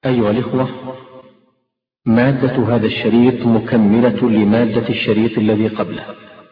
أيها الإخوة، مادة هذا الشريط مكملة لمادة الشريط الذي قبله.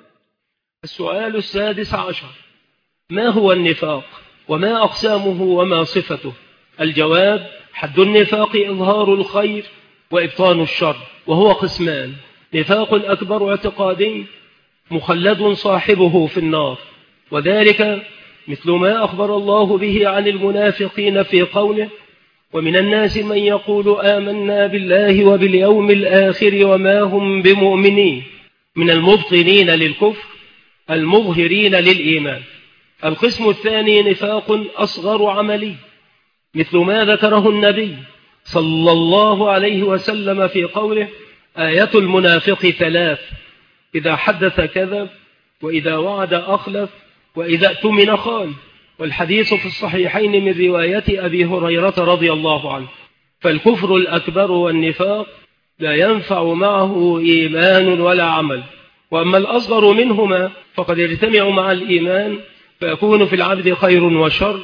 السؤال 16: ما هو النفاق؟ وما أقسامه وما صفته؟ الجواب: حد النفاق إظهار الخير وإبطان الشر، وهو قسمان: نفاق أكبر اعتقادي مخلد صاحبه في النار، وذلك مثل ما أخبر الله به عن المنافقين في قوله: ومن الناس من يقول آمنا بالله وباليوم الآخر وما هم بمؤمنين، من المبطنين للكفر المظهرين للإيمان. القسم الثاني نفاق أصغر عملي، مثل ما ذكره النبي صلى الله عليه وسلم في قوله: آية المنافق 3: إذا حدث كذب، وإذا وعد أخلف، وإذا اؤتمن خان. والحديث في الصحيحين من رواية أبي هريرة رضي الله عنه. فالكفر الأكبر والنفاق لا ينفع معه إيمان ولا عمل، وأما الأصغر منهما فقد يجتمع مع الإيمان، فيكون في العبد خير وشر،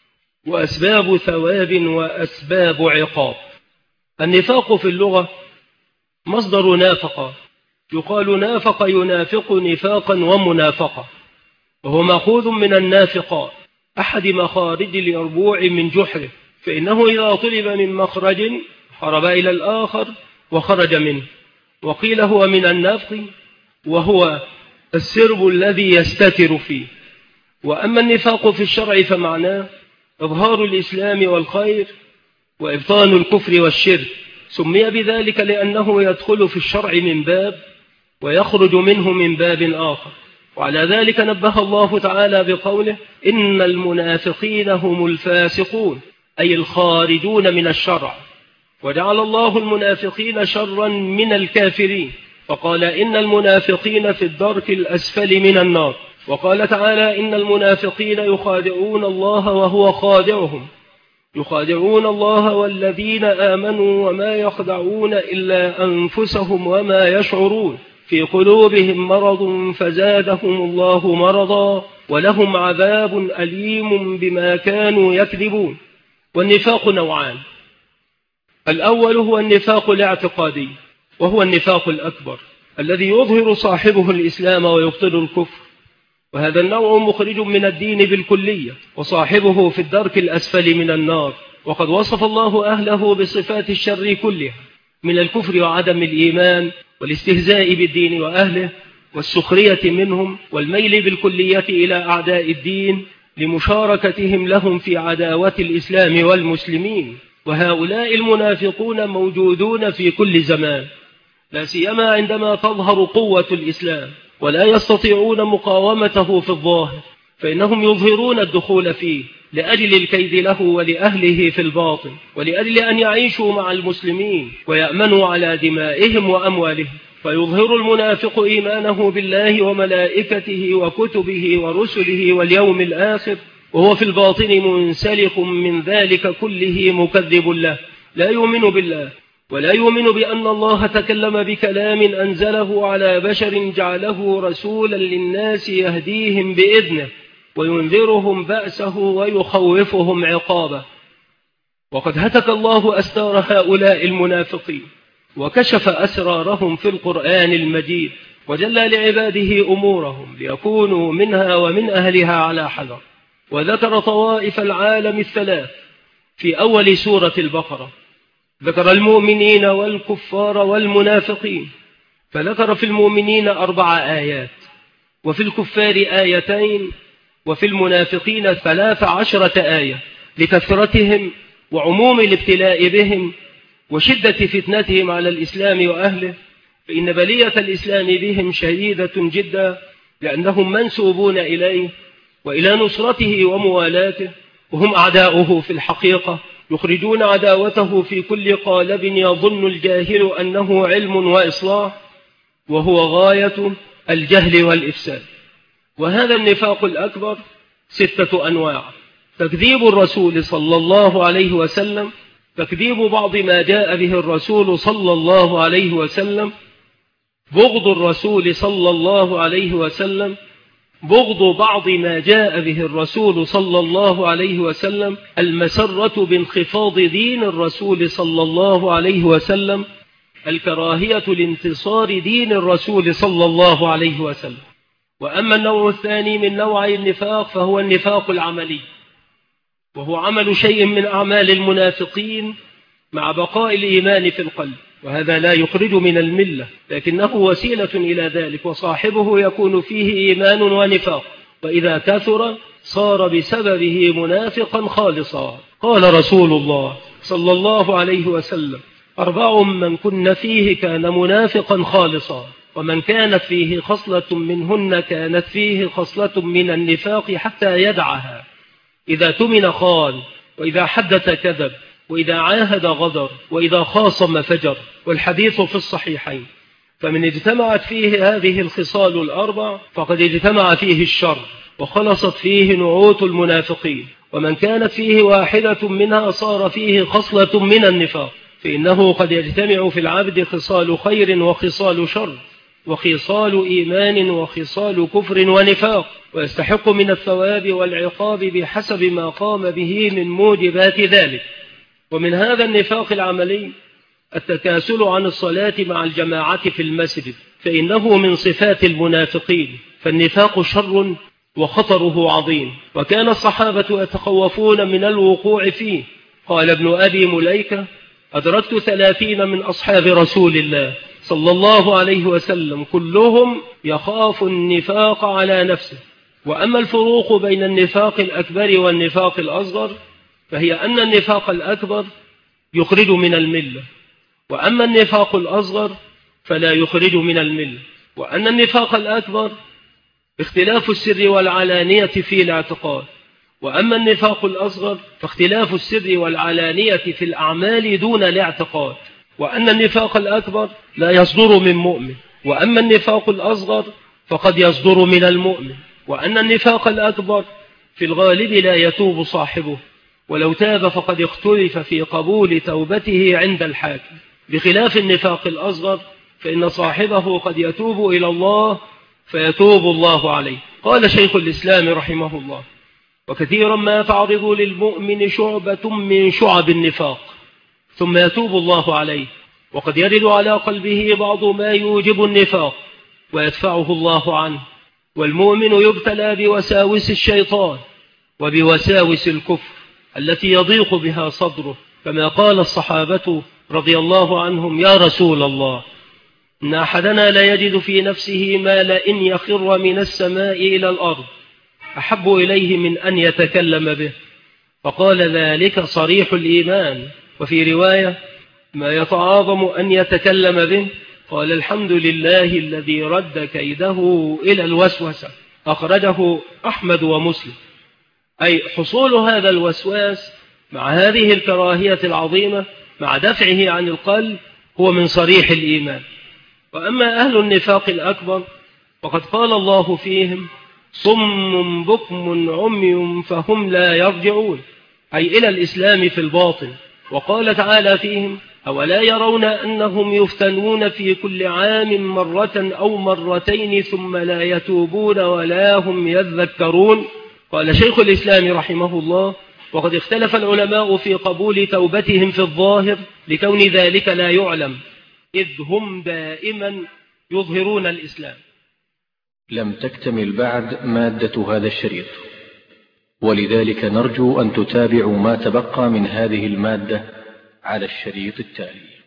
وأسباب ثواب وأسباب عقاب. النفاق في اللغة مصدر نافق، يقال نافق ينافق نفاقا ومنافقة، وهو مأخوذ من النافقاء، أحد مخارج اليربوع من جحره، فإنه إذا طلب من مخرج هرب إلى الآخر وخرج منه. وقيل هو من النفق، وهو السرب الذي يستتر فيه. وأما النفاق في الشرع فمعناه إظهار الإسلام والخير وإبطان الكفر والشرك، سمي بذلك لأنه يدخل في الشرع من باب ويخرج منه من باب آخر. وعلى ذلك نبه الله تعالى بقوله: إن المنافقين هم الفاسقون، أي الخارجون من الشرع. وجعل الله المنافقين شرا من الكافرين، فقال: إن المنافقين في الدرك الأسفل من النار. وقال تعالى: إن المنافقين يخادعون الله وهو خادعهم، يخادعون الله والذين آمنوا وما يخدعون إلا أنفسهم وما يشعرون، في قلوبهم مرض فزادهم الله مرضا ولهم عذاب أليم بما كانوا يكذبون. والنفاق نوعان: الأول هو النفاق الاعتقادي، وهو النفاق الأكبر الذي يظهر صاحبه الإسلام ويبطل الكفر، وهذا النوع مخرج من الدين بالكلية، وصاحبه في الدرك الأسفل من النار. وقد وصف الله أهله بصفات الشر كلها، من الكفر وعدم الإيمان والاستهزاء بالدين وأهله والسخرية منهم والميل بالكلية إلى أعداء الدين لمشاركتهم لهم في عداوة الإسلام والمسلمين. وهؤلاء المنافقون موجودون في كل زمان، لا سيما عندما تظهر قوة الإسلام ولا يستطيعون مقاومته في الظاهر، فإنهم يظهرون الدخول فيه لأجل الكيد له ولأهله في الباطن، ولأجل أن يعيشوا مع المسلمين ويأمنوا على دمائهم وأموالهم. فيظهر المنافق إيمانه بالله وملائكته وكتبه ورسله واليوم الآخر، وهو في الباطن منسلخ من ذلك كله مكذب له، لا يؤمن بالله ولا يؤمن بأن الله تكلم بكلام أنزله على بشر جعله رسولا للناس يهديهم بإذنه وينذرهم بأسه ويخوفهم عقابه. وقد هتك الله أستار هؤلاء المنافقين وكشف أسرارهم في القرآن المجيد، وجلى لعباده أمورهم ليكونوا منها ومن أهلها على حذر. وذكر طوائف العالم الثلاث في أول سورة البقرة، ذكر المؤمنين والكفار والمنافقين، فذكر في المؤمنين 4 آيات، وفي الكفار 2 وفي المنافقين 13 آية، لكثرتهم وعموم الابتلاء بهم وشدة فتنتهم على الإسلام وأهله، فإن بلية الإسلام بهم شديدة جدا، لأنهم منسوبون إليه وإلى نصرته وموالاته، وهم أعداؤه في الحقيقة، يخرجون عداوته في كل قالب يظن الجاهل أنه علم وإصلاح، وهو غاية الجهل والإفساد. وهذا النفاق الأكبر 6 أنواع: تكذيب الرسول صلى الله عليه وسلم، تكذيب بعض ما جاء به الرسول صلى الله عليه وسلم، بغض الرسول صلى الله عليه وسلم، بغض بعض ما جاء به الرسول صلى الله عليه وسلم، المسرة بانخفاض دين الرسول صلى الله عليه وسلم، الكراهية لانتصار دين الرسول صلى الله عليه وسلم. وأما النوع الثاني من نوعي النفاق فهو النفاق العملي، وهو عمل شيء من أعمال المنافقين مع بقاء الإيمان في القلب، وهذا لا يخرج من الملة لكنه وسيلة إلى ذلك، وصاحبه يكون فيه إيمان ونفاق، وإذا كثر صار بسببه منافقا خالصا. قال رسول الله صلى الله عليه وسلم: 4 من كن فيه كان منافقا خالصا، ومن كانت فيه خصلة منهن كانت فيه خصلة من النفاق حتى يدعها: إذا تمن خان، وإذا حدث كذب، وإذا عاهد غدر، وإذا خاصم فجر. والحديث في الصحيحين. فمن اجتمعت فيه هذه الخصال ال4 فقد اجتمع فيه الشر، وخلصت فيه نعوت المنافقين. ومن كانت فيه واحدة منها صار فيه خصلة من النفاق، فإنه قد يجتمع في العبد خصال خير وخصال شر، وخصال إيمان وخصال كفر ونفاق، ويستحق من الثواب والعقاب بحسب ما قام به من موجبات ذلك. ومن هذا النفاق العملي التكاسل عن الصلاة مع الجماعة في المسجد، فإنه من صفات المنافقين، فالنفاق شر وخطره عظيم، وكان الصحابة يتخوفون من الوقوع فيه. قال ابن أبي مليكة: أدركت 30 من أصحاب رسول الله صلى الله عليه وسلم كلهم يخاف النفاق على نفسه. وأما الفروق بين النفاق الأكبر والنفاق الأصغر فهي أن النفاق الأكبر يخرج من الملة، وأما النفاق الأصغر فلا يخرج من الملة. وأن النفاق الأكبر اختلاف السر والعلانية في الاعتقاد، وأما النفاق الأصغر فاختلاف السر والعلانية في الأعمال دون الاعتقاد. وأن النفاق الأكبر لا يصدر من مؤمن، وأما النفاق الأصغر فقد يصدر من المؤمن. وأن النفاق الأكبر في الغالب لا يتوب صاحبه، ولو تاب فقد اختلف في قبول توبته عند الحاكم، بخلاف النفاق الأصغر فإن صاحبه قد يتوب إلى الله فيتوب الله عليه. قال شيخ الإسلام رحمه الله: وكثيرا ما تعرض للمؤمن شعبة من شعب النفاق ثم يتوب الله عليه، وقد يرد على قلبه بعض ما يوجب النفاق ويدفعه الله عنه. والمؤمن يبتلى بوساوس الشيطان وبوساوس الكفر التي يضيق بها صدره، كما قال الصحابة رضي الله عنهم: يا رسول الله، إن أحدنا لا يجد في نفسه ما لئن يخر من السماء إلى الأرض أحب إليه من أن يتكلم به. فقال: ذلك صريح الإيمان. وفي رواية: ما يتعاظم أن يتكلم به. قال: الحمد لله الذي رد كيده إلى الوسوسة. أخرجه أحمد ومسلم. أي حصول هذا الوسواس مع هذه الكراهية العظيمة مع دفعه عن القلب هو من صريح الإيمان. وأما أهل النفاق الأكبر فقد قال الله فيهم: صم بكم عمي فهم لا يرجعون، أي إلى الإسلام في الباطن. وقال تعالى فيهم: أولا يرون أنهم يفتنون في كل عام مرة أو مرتين ثم لا يتوبون ولا هم يذكرون. قال شيخ الإسلام رحمه الله: وقد اختلف العلماء في قبول توبتهم في الظاهر لكون ذلك لا يعلم، إذ هم دائما يظهرون الإسلام. لم تكتمل بعد مادة هذا الشريط، ولذلك نرجو أن تتابعوا ما تبقى من هذه المادة على الشريط التالي.